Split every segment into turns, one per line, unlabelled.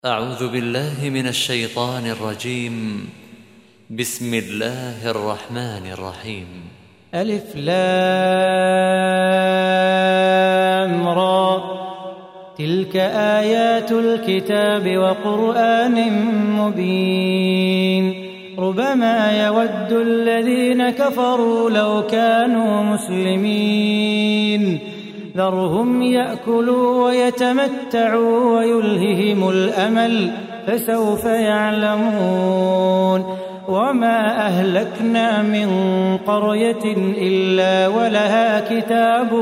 أعوذ بالله من الشيطان الرجيم. بسم الله الرحمن الرحيم.
ألف لام را، تلك آيات الكتاب وقرآن مبين. ربما يود الذين كفروا لو كانوا مسلمين، ذرهم يأكلوا ويتمتعوا ويلههم الأمل، فسوف يعلمون. وما أهلكنا من قرية إلا ولها كتاب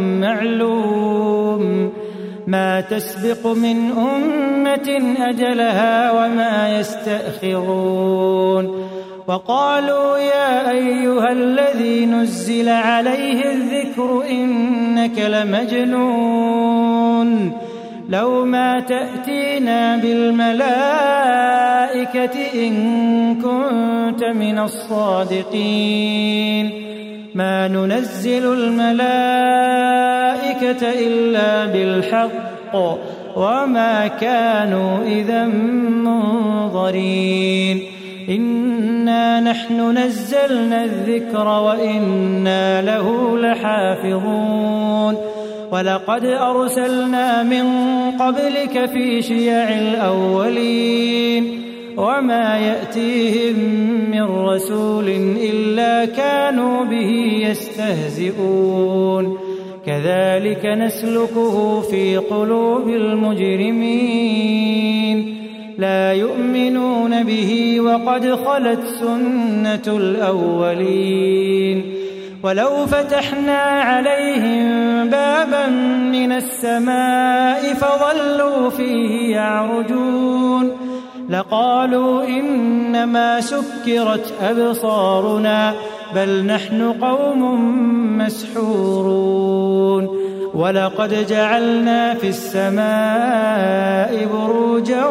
معلوم، ما تسبق من أمة أجلها وما يستأخرون. وقالوا يا أيها الذي نزل عليه الذكر إنك لمجنون، لو ما تأتينا بالملائكة إن كنت من الصادقين. ما ننزل الملائكة إلا بالحق وما كانوا إذا منظرين. إنا نحن نزلنا الذكر وإنا له لحافظون. ولقد أرسلنا من قبلك في شيع الأولين، وما يأتيهم من رسول إلا كانوا به يستهزئون. كذلك نسلكه في قلوب المجرمين، لا يؤمنون به وقد خلت سنة الأولين. ولو فتحنا عليهم بابا من السماء فظلوا فيه يعرجون لقالوا إنما سكرت أبصارنا بل نحن قوم مسحورون. ولقد جعلنا في السماء بروجا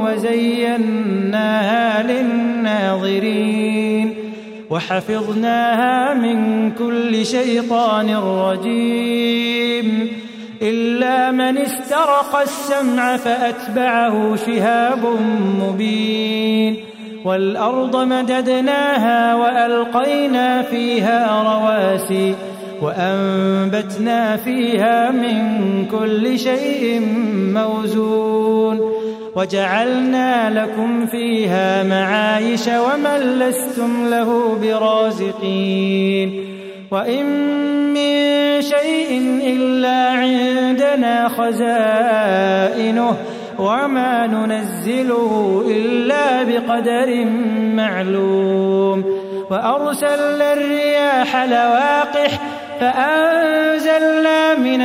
وزيناها للناظرين وحفظناها من كل شيطان رجيم إلا من استرق السمع فأتبعه شهاب مبين. والأرض مددناها وألقينا فيها رواسي وأنبتنا فيها من كل شيء موزون وجعلنا لكم فيها معايش ومن لستم له برازقين. وإن من شيء إلا عندنا خزائنه وما ننزله إلا بقدر معلوم. وأرسلنا الرياح لواقح فأنزلنا من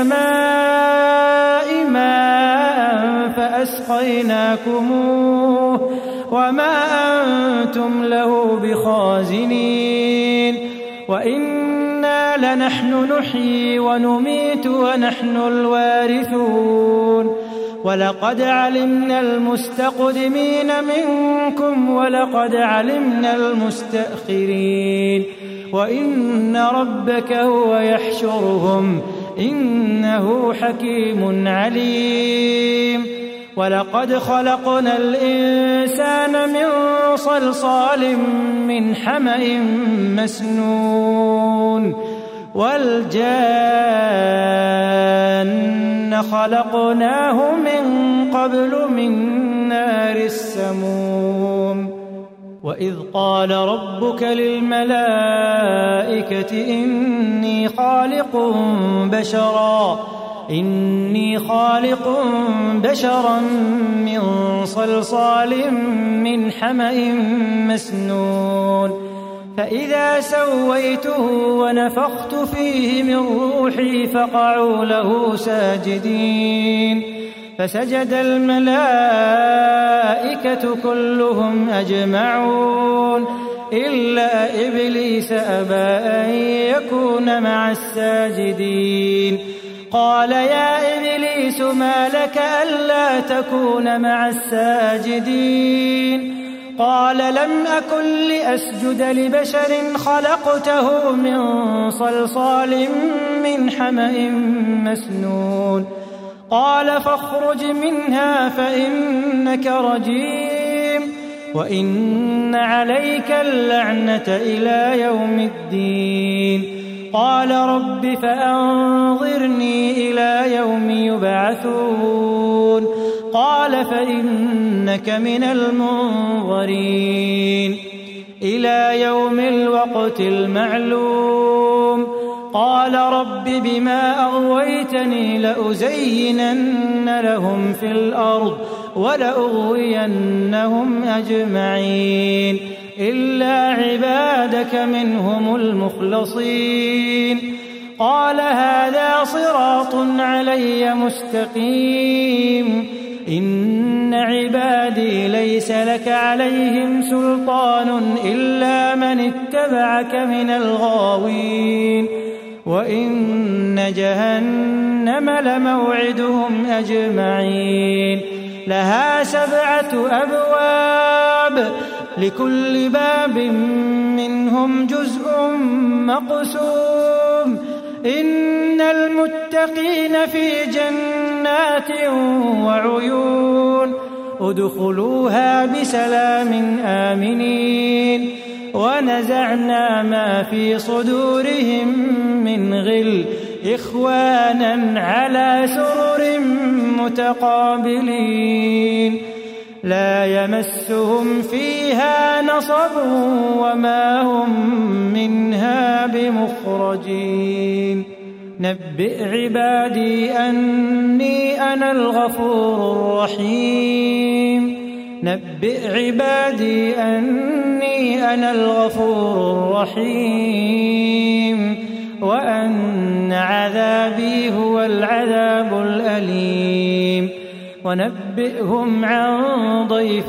السماء ماء فأسقيناكموه وما أنتم له بخازنين. وإنا لنحن نحيي ونميت ونحن الوارثون. ولقد علمنا المستقدمين منكم ولقد علمنا المستأخرين. وإن ربك هو يحشرهم إنه حكيم عليم. ولقد خلقنا الإنسان من صلصال من حمأ مسنون والجان خلقناه من قبل من نار السموم. وإذ قال ربك للملائكة إني خالق بشرا من صلصال من حمأ مسنون فإذا سويته ونفخت فيه من روحي فقعوا له ساجدين. فسجد الملائكة كلهم أجمعون إلا إبليس أبى أن يكون مع الساجدين. قال يا إبليس ما لك ألا تكون مع الساجدين؟ قال لم أكن لأسجد لبشر خلقته من صلصال من حمأ مسنون قال فاخرج منها فإنك رجيم وإن عليك اللعنة إلى يوم الدين. قال رب فأنظرني إلى يوم يبعثون. قال فإنك من المنظرين إلى يوم الوقت المعلوم. قال رب بما أغويتني لأزينن لهم في الأرض ولأغوينهم أجمعين إلا عبادك منهم المخلصين. قال هذا صراط علي مستقيم إن عبادي ليس لك عليهم سلطان إلا من اتبعك من الغاوين وإن جهنم لموعدهم أجمعين لها 7 أبواب لكل باب منهم جزء مقسوم. إن المتقين في جنات وعيون ادخلوها بسلام آمنين. ونزعنا ما في صدورهم من غل إخوانا على سرر متقابلين لا يمسهم فيها نصب وما هم منها بمخرجين. نبئ عبادي أني أنا الغفور الرحيم. نبئ عبادي أني أنا الغفور الرحيم وأن عذابي هو العذاب الأليم. ونبئهم عن ضيف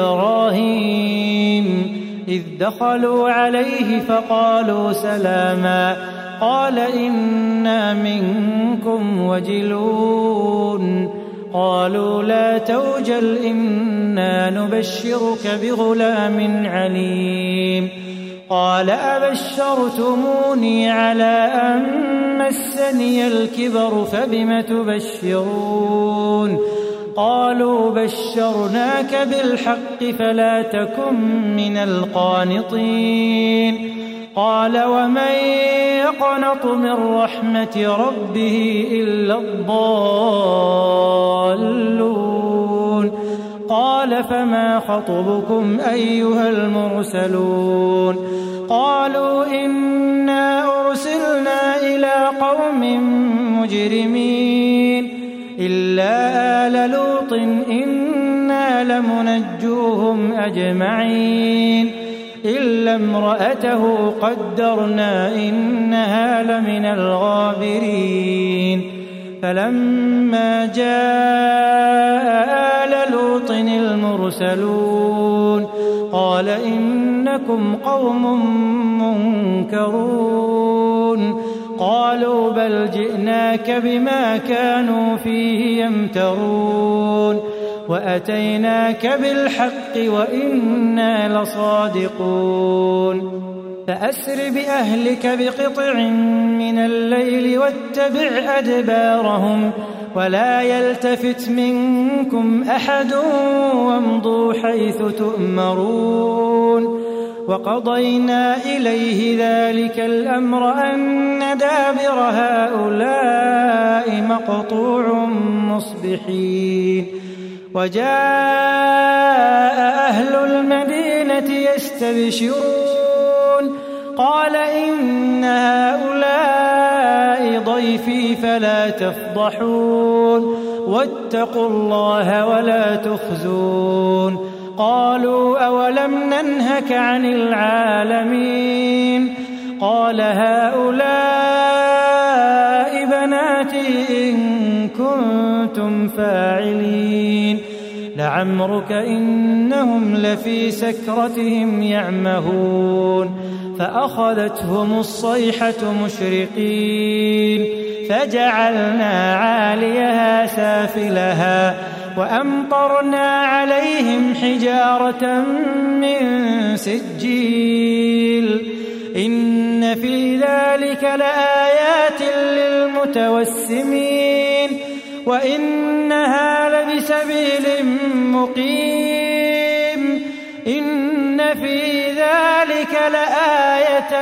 إبراهيم إذ دخلوا عليه فقالوا سلاما قال إنا منكم وجلون. قالوا لا توجل إنا نبشرك بغلام عليم. قال أبشرتموني على أن مسني الكبر فبم تبشرون. قالوا بشرناك بالحق فلا تكن من القانطين. قال ومن يقنط من رحمة ربه إلا الضالون. قال فما خطبكم أيها المرسلون. قالوا إنا أرسلنا إلى قوم مجرمين إلا آل لوط إنا لمنجوهم أجمعين إلا امرأته قدرنا إنها لمن الغابرين. فلما جاء آل لوط المرسلون قال إنكم قوم منكرون. قالوا بل جئناك بما كانوا فيه يمترون وأتيناك بالحق وإنا لصادقون. فأسر بأهلك بقطع من الليل واتبع أدبارهم ولا يلتفت منكم أحد وامضوا حيث تؤمرون. وقضينا إليه ذلك الأمر أن دابر هؤلاء مقطوع مصبحين. وجاء أهل المدينة يستبشرون قال إن هؤلاء ضيفي فلا تفضحون واتقوا الله ولا تخزون. قالوا أولم ننهك عن العالمين. قال هؤلاء بناتي إن كنتم فاعلين. لعمرك إنهم لفي سكرتهم يعمهون. فأخذتهم الصيحة مشرقين فجعلنا عاليها سافلها وأمطرنا عليهم حجارة من سجيل. إن في ذلك لآيات للمتوسمين وإنها لبسبيل مقيم إن في ذلك لآية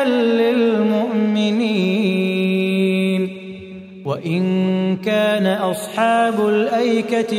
للمؤمنين وإن كان أصحاب الأيكة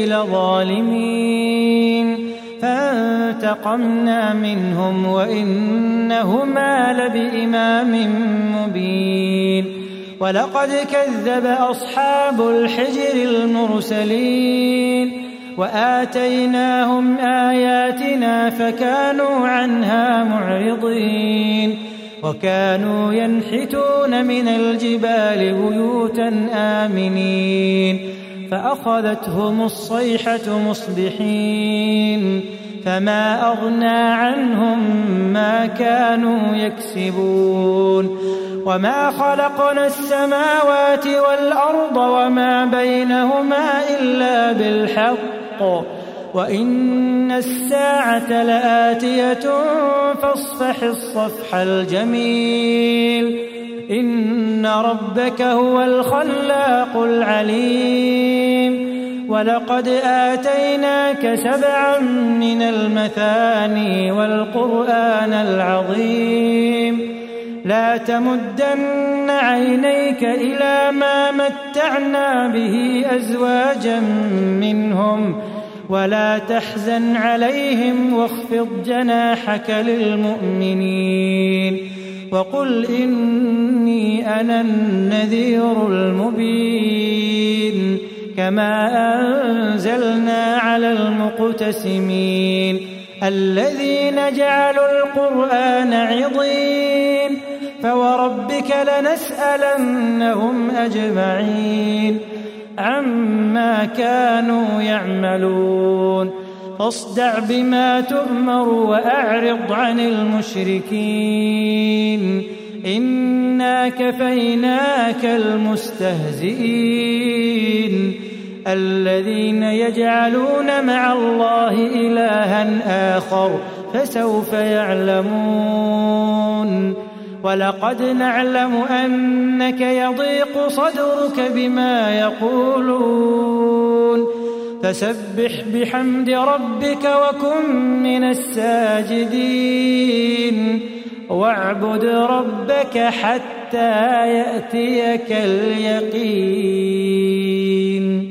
لظالمين فانتقمنا منهم وإنهما لبإمام مبين ولقد كذب أصحاب الحجر المرسلين وآتيناهم آياتنا فكانوا عنها معرضين وكانوا ينحتون من الجبال بيوتا آمنين فأخذتهم الصيحة مصبحين فما أغنى عنهم ما كانوا يكسبون وما خلقنا السماوات والأرض وما بينهما إلا بالحق وإن الساعة لآتية فاصفح الصفح الجميل إن ربك هو الخلاق العليم ولقد آتيناك 7 من المثاني والقرآن العظيم لا تمدن عينيك إلى ما متعنا به أزواجا منهم ولا تحزن عليهم واخفض جناحك للمؤمنين وقل إني أنا النذير المبين كما أنزلنا على المقتسمين الذين جعلوا القرآن عضين فوربك لنسألنهم أجمعين عما كانوا يعملون فاصدع بما تؤمر وأعرض عن المشركين إنا كفيناك المستهزئين الذين يجعلون مع الله إلها آخر فسوف يعلمون ولقد نعلم أنك يضيق صدرك بما يقولون فسبح بحمد ربك وكن من الساجدين واعبد ربك حتى يأتيك اليقين.